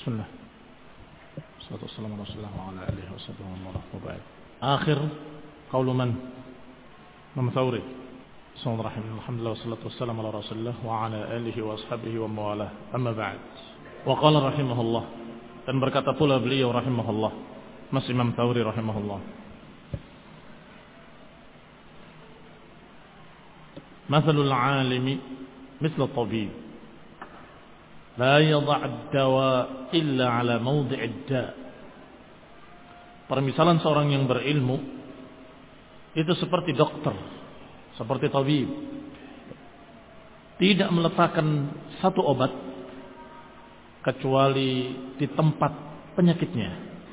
Bismillah. Assalamualaikum warahmatullahi wabarakatuh. Akhir qaulu man? Imam Thawri. Alhamdulillah wassalatu wassalamu ala Rasulillah wa ala alihi wa ashabihi wa mawalah. Amma ba'd. Wa qala rahimahullah, dan berkata pula beliau rahimahullah, Mas Imam Thawri rahimahullah, mathalul alimi misla tabib la yadha' ad-dawa illa ala mawdi' ad-da'. Permisalan seorang yang berilmu itu seperti dokter, seperti tabib, tidak meletakkan satu obat kecuali di tempat penyakitnya.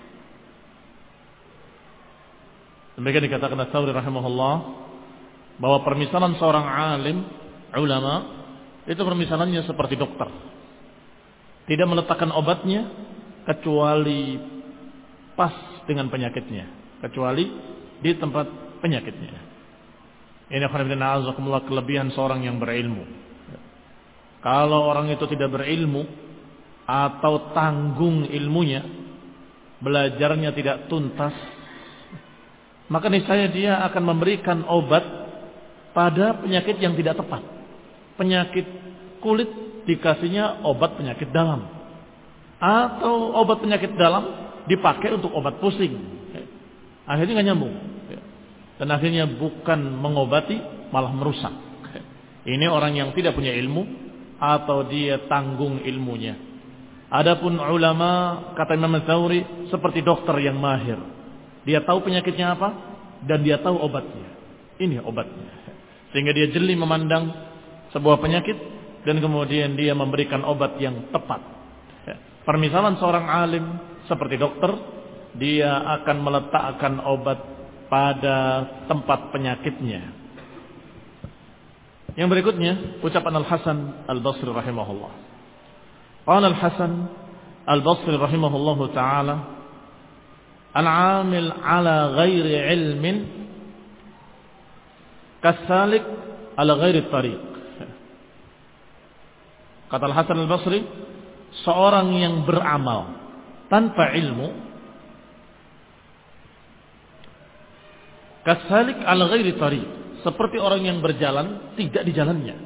Demikian dikatakan Ats-Tsauri rahimahullah, bahwa permisalan seorang alim, ulama, itu permisalannya seperti dokter, tidak meletakkan obatnya kecuali pas dengan penyakitnya, kecuali di tempat penyakitnya. Ini kelebihan seorang yang berilmu. Kalau orang itu tidak berilmu atau tanggung ilmunya, belajarnya tidak tuntas, maka niscaya dia akan memberikan obat pada penyakit yang tidak tepat. Penyakit kulit dikasihnya obat penyakit dalam, atau obat penyakit dalam dipakai untuk obat pusing. Akhirnya nggak nyambung, dan akhirnya bukan mengobati, malah merusak. Ini orang yang tidak punya ilmu atau dia tanggung ilmunya. Adapun ulama, kata Imam Ats-Tsauri, seperti dokter yang mahir. Dia tahu penyakitnya apa dan dia tahu obatnya. Ini obatnya. Sehingga dia jeli memandang sebuah penyakit dan kemudian dia memberikan obat yang tepat. Permisalan seorang alim seperti dokter, dia akan meletakkan obat pada tempat penyakitnya. Yang berikutnya ucapan Al-Hasan Al-Basri rahimahullah. Qala Al-Hasan Al-Basri rahimahullahu taala, al-'amil 'ala ghairi 'ilmin kasalik 'ala ghairi tariq. Kata Al-Hasan Al-Basri, seorang yang beramal tanpa ilmu kasalik 'ala ghairi tariq, seperti orang yang berjalan tidak di jalannya.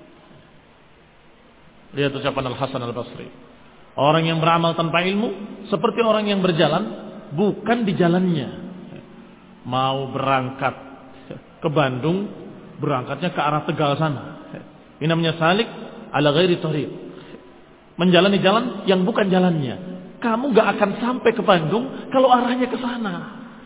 Lihat ucapan Al-Hasan Al-Basri. Orang yang beramal tanpa ilmu seperti orang yang berjalan bukan di jalannya. Mau berangkat ke Bandung, berangkatnya ke arah Tegal sana. Ini namanya salik ala ghairi tariq. Menjalani jalan yang bukan jalannya. Kamu gak akan sampai ke Bandung kalau arahnya ke sana.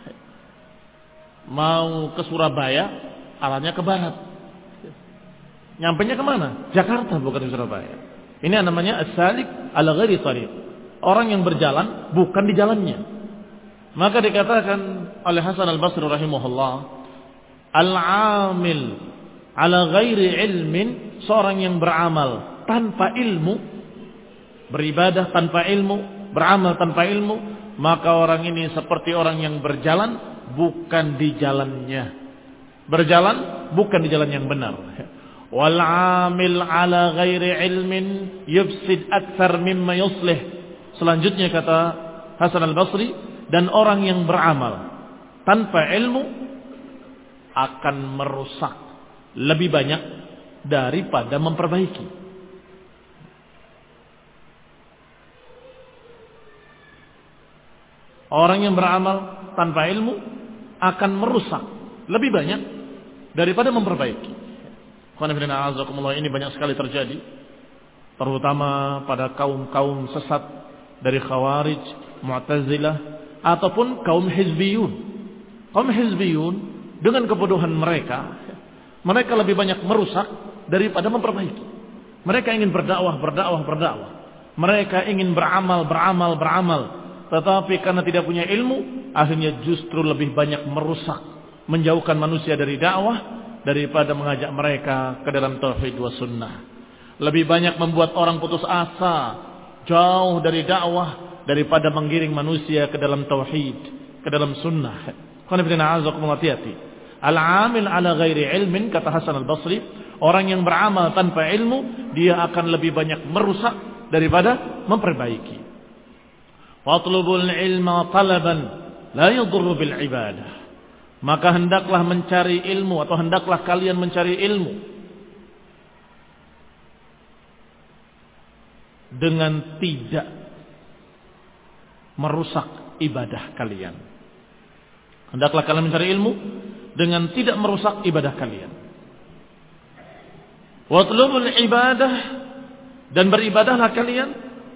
Mau ke Surabaya, arahnya ke barat. Nyampainya kemana? Jakarta, bukan ke Surabaya. Ini namanya as-salik ala ghairi tariq. Orang yang berjalan bukan di jalannya. Maka dikatakan oleh Hasan Al-Basri rahimahullah, al-'amil ala ghairi ilmin, seorang yang beramal tanpa ilmu, beribadah tanpa ilmu, beramal tanpa ilmu, maka orang ini seperti orang yang berjalan bukan di jalannya. Berjalan bukan di jalan yang benar. Wal 'amil ala ghairi ilmin yufsid aktsar mimma yuslih. Selanjutnya kata Hasan Al-Basri, dan orang yang beramal tanpa ilmu akan merusak lebih banyak daripada memperbaiki. Orang yang beramal tanpa ilmu akan merusak lebih banyak daripada memperbaiki. Ini banyak sekali terjadi, terutama pada kaum-kaum sesat dari Khawarij, Mu'tazilah, ataupun kaum Hizbiyun. Kaum Hizbiyun dengan kebodohan mereka lebih banyak merusak daripada memperbaiki. Mereka ingin berdakwah. Mereka ingin beramal. Tetapi karena tidak punya ilmu, akhirnya justru lebih banyak merusak, menjauhkan manusia dari dakwah daripada mengajak mereka ke dalam tauhid wa sunnah. Lebih banyak membuat orang putus asa, jauh dari dakwah, daripada menggiring manusia ke dalam tauhid, ke dalam sunnah. Al-'amil ala ghairi ilmin, kata Hasan Al-Basri, orang yang beramal tanpa ilmu, dia akan lebih banyak merusak daripada memperbaiki. Fatlubul ilma talaban la yadurru bil ibadah. Maka hendaklah mencari ilmu atau hendaklah kalian mencari ilmu dengan tidak merusak ibadah kalian. Hendaklah kalian mencari ilmu dengan tidak merusak ibadah kalian. Watlubul ibadah, dan beribadahlah kalian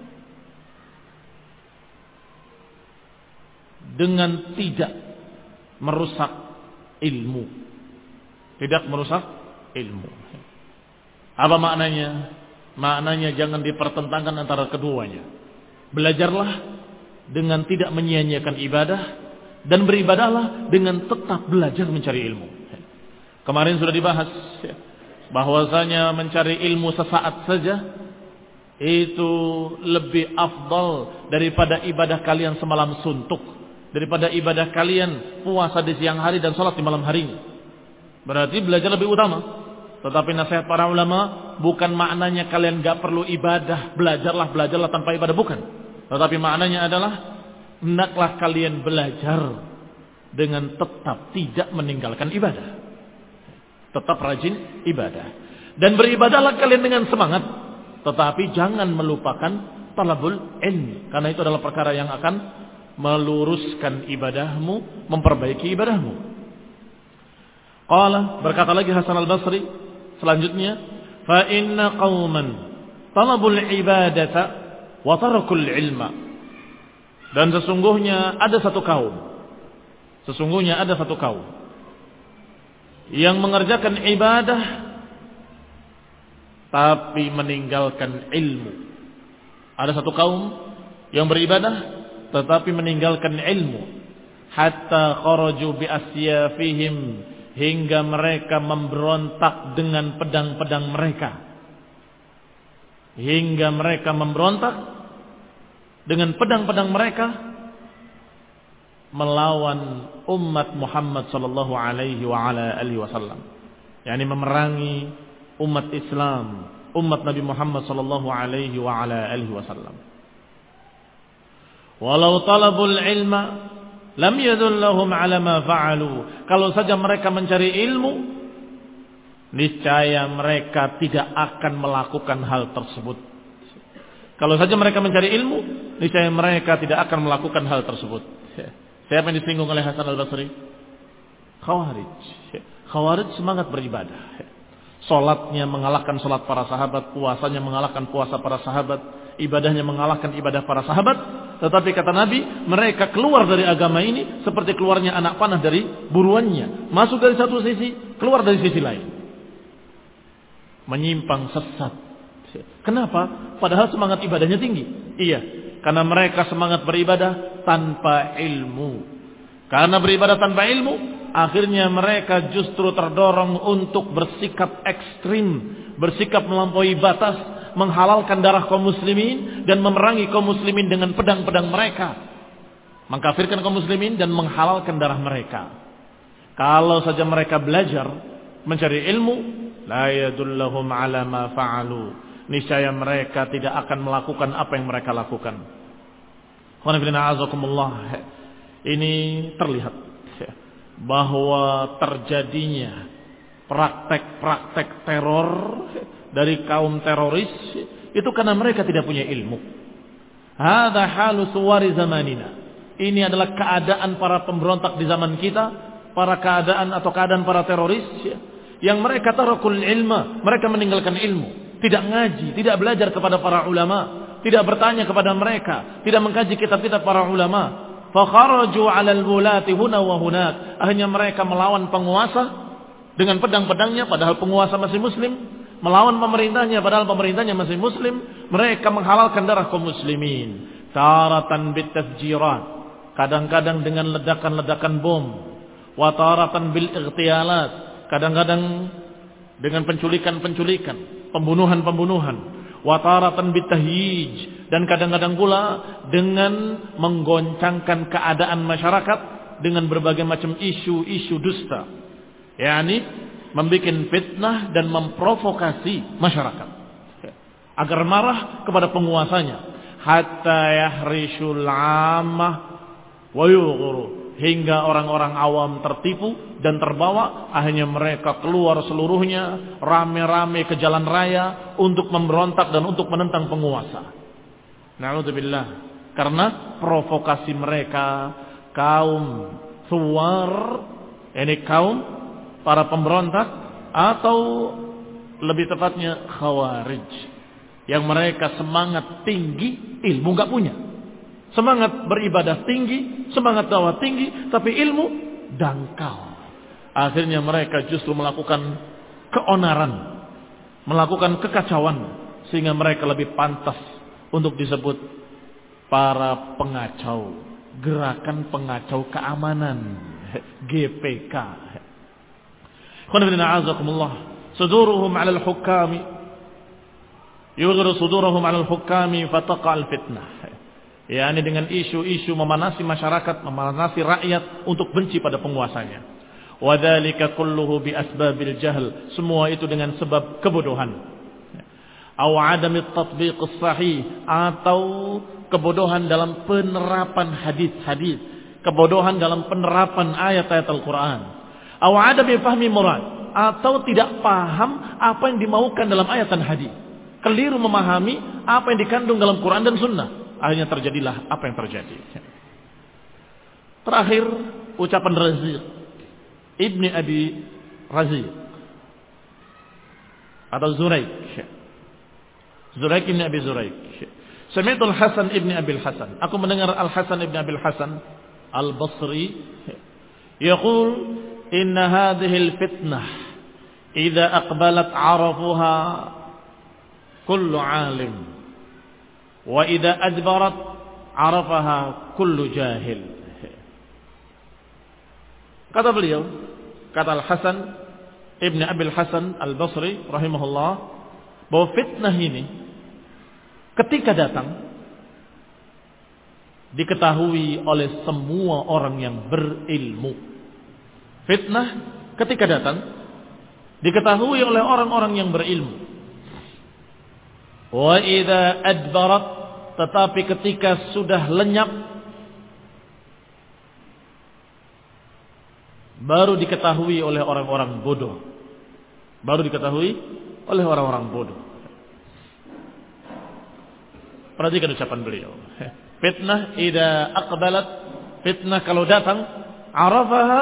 dengan tidak merusak ilmu. Tidak merusak ilmu. Apa maknanya? Maknanya jangan dipertentangkan antara keduanya. Belajarlah dengan tidak menyia-nyiakan ibadah, dan beribadahlah dengan tetap belajar mencari ilmu. Kemarin sudah dibahas bahwasanya mencari ilmu sesaat saja itu lebih afdal daripada ibadah kalian semalam suntuk, daripada ibadah kalian puasa di siang hari dan sholat di malam harinya. Berarti belajar lebih utama. Tetapi nasihat para ulama bukan maknanya kalian gak perlu ibadah, belajarlah tanpa ibadah, bukan. Tetapi maknanya adalah hendaklah kalian belajar dengan tetap tidak meninggalkan ibadah, tetap rajin ibadah, dan beribadahlah kalian dengan semangat, tetapi jangan melupakan talabul ilmi, karena itu adalah perkara yang akan meluruskan ibadahmu, memperbaiki ibadahmu. Qala, berkata lagi Hasan al-Basri selanjutnya, fa inna qauman talabul ibadata wa tarakul ilma. Dan sesungguhnya ada satu kaum yang mengerjakan ibadah tapi meninggalkan ilmu. Ada satu kaum yang beribadah tetapi meninggalkan ilmu. Hatta kharaju bi asyafihim, hingga mereka memberontak dengan pedang-pedang mereka. Hingga mereka memberontak dengan pedang-pedang mereka melawan umat Muhammad sallallahu alaihi wa ala alihi wasallam. Yani memerangi umat Islam, umat Nabi Muhammad sallallahu alaihi wa ala alihi wasallam. Walau talabul ilma lam yadullahum ala ma fa'alu. Kalau saja mereka mencari ilmu, niscaya mereka tidak akan melakukan hal tersebut. Kalau saja mereka mencari ilmu, niscaya mereka tidak akan melakukan hal tersebut. Siapa yang disinggung oleh Hasan al-Basri? Khawarij. Khawarij semangat beribadah. Salatnya mengalahkan salat para sahabat, puasanya mengalahkan puasa para sahabat, ibadahnya mengalahkan ibadah para sahabat. Tetapi kata Nabi, mereka keluar dari agama ini seperti keluarnya anak panah dari buruannya. Masuk dari satu sisi, keluar dari sisi lain. Menyimpang, sesat. Kenapa? Padahal semangat ibadahnya tinggi. Iya, karena mereka semangat beribadah tanpa ilmu. Karena beribadah tanpa ilmu, akhirnya mereka justru terdorong untuk bersikap ekstrim, bersikap melampaui batas, menghalalkan darah kaum muslimin dan memerangi kaum muslimin dengan pedang-pedang mereka, mengkafirkan kaum muslimin dan menghalalkan darah mereka. Kalau saja mereka belajar mencari ilmu, la yadullahum ala ma fa'alu, niscaya mereka tidak akan melakukan apa yang mereka lakukan. Ini terlihat bahwa terjadinya praktek-praktek teror dari kaum teroris itu karena mereka tidak punya ilmu. Hadza halu suwari zamanina. Ini adalah keadaan para pemberontak di zaman kita, keadaan para teroris yang mereka tarakul ilma, mereka meninggalkan ilmu, tidak ngaji, tidak belajar kepada para ulama, tidak bertanya kepada mereka, tidak mengkaji kitab-kitab para ulama. Fa kharaju 'alal wulati huna wa hunak. Akhirnya mereka melawan penguasa dengan pedang-pedangnya padahal penguasa masih muslim, melawan pemerintahnya padahal pemerintahnya masih muslim. Mereka menghalalkan darah kaum muslimin. Taratan bitafjirat, kadang-kadang dengan ledakan-ledakan bom. Wa taratan bil ightiyalat, kadang-kadang dengan penculikan-penculikan, pembunuhan-pembunuhan. Wa taratan bitahyij, dan kadang-kadang pula dengan menggoncangkan keadaan masyarakat dengan berbagai macam isu-isu dusta. Yani membuat fitnah dan memprovokasi masyarakat agar marah kepada penguasanya. hatta yahrishul 'ammah wa yughru, hingga orang-orang awam tertipu dan terbawa, akhirnya mereka keluar seluruhnya rame-rame ke jalan raya untuk memberontak dan untuk menentang penguasa. Na'udzubillah, karena provokasi mereka kaum Thuwar, ini kaum para pemberontak, atau lebih tepatnya Khawarij, yang mereka semangat tinggi, ilmu gak punya. Semangat beribadah tinggi, semangat dakwah tinggi, tapi ilmu dangkal. Akhirnya mereka justru melakukan keonaran, melakukan kekacauan, sehingga mereka lebih pantas untuk disebut para pengacau, gerakan pengacau keamanan, GPK. Khonibina a'azakumullah, suduruhum 'alal hukami yughiru suduruhum 'alal hukami fataqa'al fitnah. yakni dengan isu-isu memanasi masyarakat, memanasi rakyat untuk benci pada penguasanya. Wadzalika kulluhu bi asbabil jahl, semua itu dengan sebab kebodohan. Aw adami at-tatbiq as-sahih, atau kebodohan dalam penerapan hadis-hadis, kebodohan dalam penerapan ayat-ayat Al-Qur'an. Aw adami fahmi murad, atau tidak paham apa yang dimaukan dalam ayat dan hadis. Keliru memahami apa yang dikandung dalam Quran dan Sunnah. Akhirnya terjadilah apa yang terjadi. Terakhir, ucapan Raziq Ibni Abi Raziq atau Zuraik Ibni Abi Zuraik. Sami'tu Al-Hasan Ibni Abi Al-Hasan, aku mendengar Al-Hasan Ibni Abi Al-Hasan Al-Basri yaqul inna hadhihi al-fitnah idza aqbalat 'arafuha kullu 'alim wa idza adbarat 'arafaha kullu jahil. Kata beliau, kata Al-Hasan Ibn Abil Hasan Al-Basri rahimahullah, bahwa fitnah ini ketika datang diketahui oleh semua orang yang berilmu. Fitnah ketika datang diketahui oleh orang-orang yang berilmu. Wa idza adbarat, tetapi ketika sudah lenyap baru diketahui oleh orang-orang bodoh. Baru diketahui oleh orang-orang bodoh. Perhatikan ucapan beliau. Fitnah idza aqbalat, fitnah kalau datang, arafaha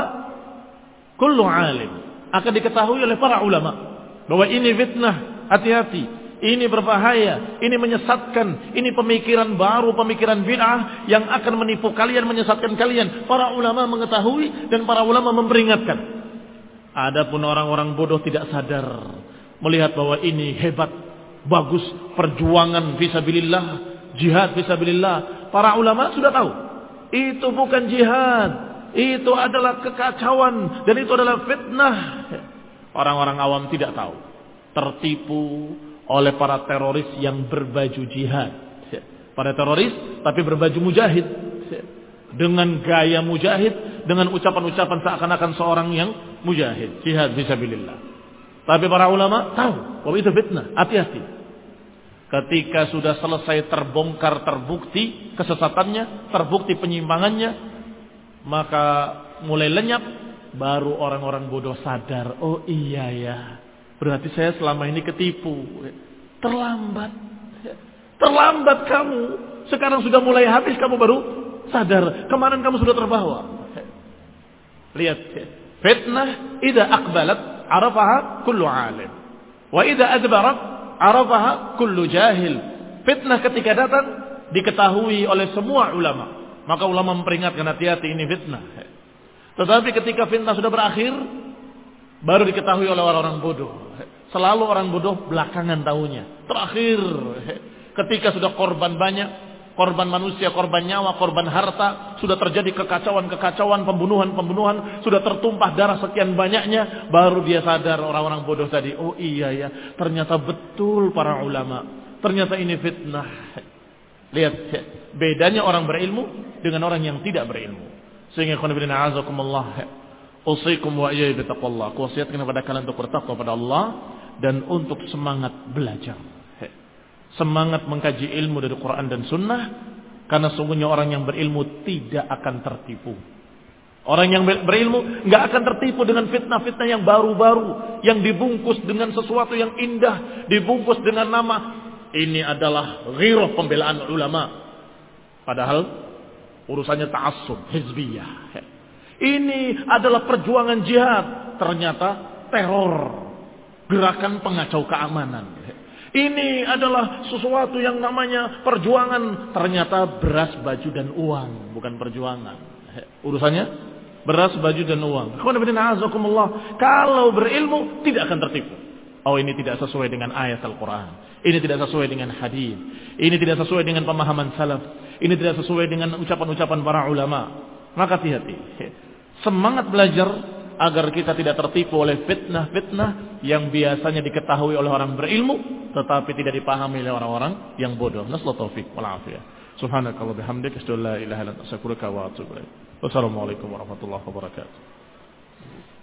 kullu alim, akan diketahui oleh para ulama bahwa ini fitnah, hati-hati. Ini berbahaya, ini menyesatkan, ini pemikiran baru, pemikiran bid'ah yang akan menipu kalian, menyesatkan kalian. Para ulama mengetahui dan para ulama memperingatkan. Adapun orang-orang bodoh tidak sadar, melihat bahwa ini hebat, bagus, perjuangan fisabilillah, jihad fisabilillah. Para ulama sudah tahu, itu bukan jihad, itu adalah kekacauan dan itu adalah fitnah. Orang-orang awam tidak tahu, tertipu oleh para teroris yang berbaju jihad. Para teroris tapi berbaju mujahid, dengan gaya mujahid, dengan ucapan-ucapan seakan-akan seorang yang mujahid, jihad fisabilillah. Tapi para ulama tahu bahwa itu fitnah, hati-hati. Ketika sudah selesai terbongkar, terbukti kesesatannya, terbukti penyimpangannya, maka mulai lenyap, baru orang-orang bodoh sadar, oh iya ya, berarti saya selama ini ketipu. Terlambat. Terlambat kamu. Sekarang sudah mulai habis, kamu baru sadar. Kemarin kamu sudah terbawa. Lihat. Fitnah idza aqbalat arafaha kullu alim. Wa idza adbarat arafaha kullu jahil. Fitnah ketika datang diketahui oleh semua ulama. Maka ulama memperingatkan, hati-hati, ini fitnah. Tetapi ketika fitnah sudah berakhir, baru diketahui oleh orang-orang bodoh. Selalu orang bodoh belakangan tahunya. Terakhir, ketika sudah korban banyak, korban manusia, korban nyawa, korban harta, sudah terjadi kekacauan-kekacauan, pembunuhan-pembunuhan, sudah tertumpah darah sekian banyaknya, baru dia sadar orang-orang bodoh tadi, oh iya ya, ternyata betul para ulama, ternyata ini fitnah. Lihat, bedanya orang berilmu dengan orang yang tidak berilmu. Sehingga khonibina azakumullah, usikum wa iyai bitaqwallah. Kuwasiatkan kepada kalian untuk bertakwa pada Allah dan untuk semangat belajar. semangat mengkaji ilmu dari Quran dan Sunnah, karena sungguhnya orang yang berilmu tidak akan tertipu. Orang yang berilmu nggak akan tertipu dengan fitnah-fitnah yang baru-baru, yang dibungkus dengan sesuatu yang indah, dibungkus dengan nama ini adalah ghirah pembelaan ulama, padahal urusannya ta'assub, hizbiyah. Ini adalah perjuangan jihad, ternyata teror, gerakan pengacau keamanan. Ini adalah sesuatu yang namanya perjuangan, ternyata beras, baju dan uang, bukan perjuangan. Urusannya beras, baju dan uang. Kalau berilmu tidak akan tertipu. Oh, ini tidak sesuai dengan ayat Al-Quran. Ini tidak sesuai dengan hadis. Ini tidak sesuai dengan pemahaman salaf. Ini tidak sesuai dengan ucapan-ucapan para ulama. Maka hati-hati. Semangat belajar agar kita tidak tertipu oleh fitnah-fitnah yang biasanya diketahui oleh orang berilmu tetapi tidak dipahami oleh orang-orang yang bodoh. Nasallahu taufiq wal afiyah. Subhanakallah bihamdika asyhadu an la ilaha illa anta astaghfiruka wa atubu ilaik. Wassalamualaikum warahmatullahi wabarakatuh.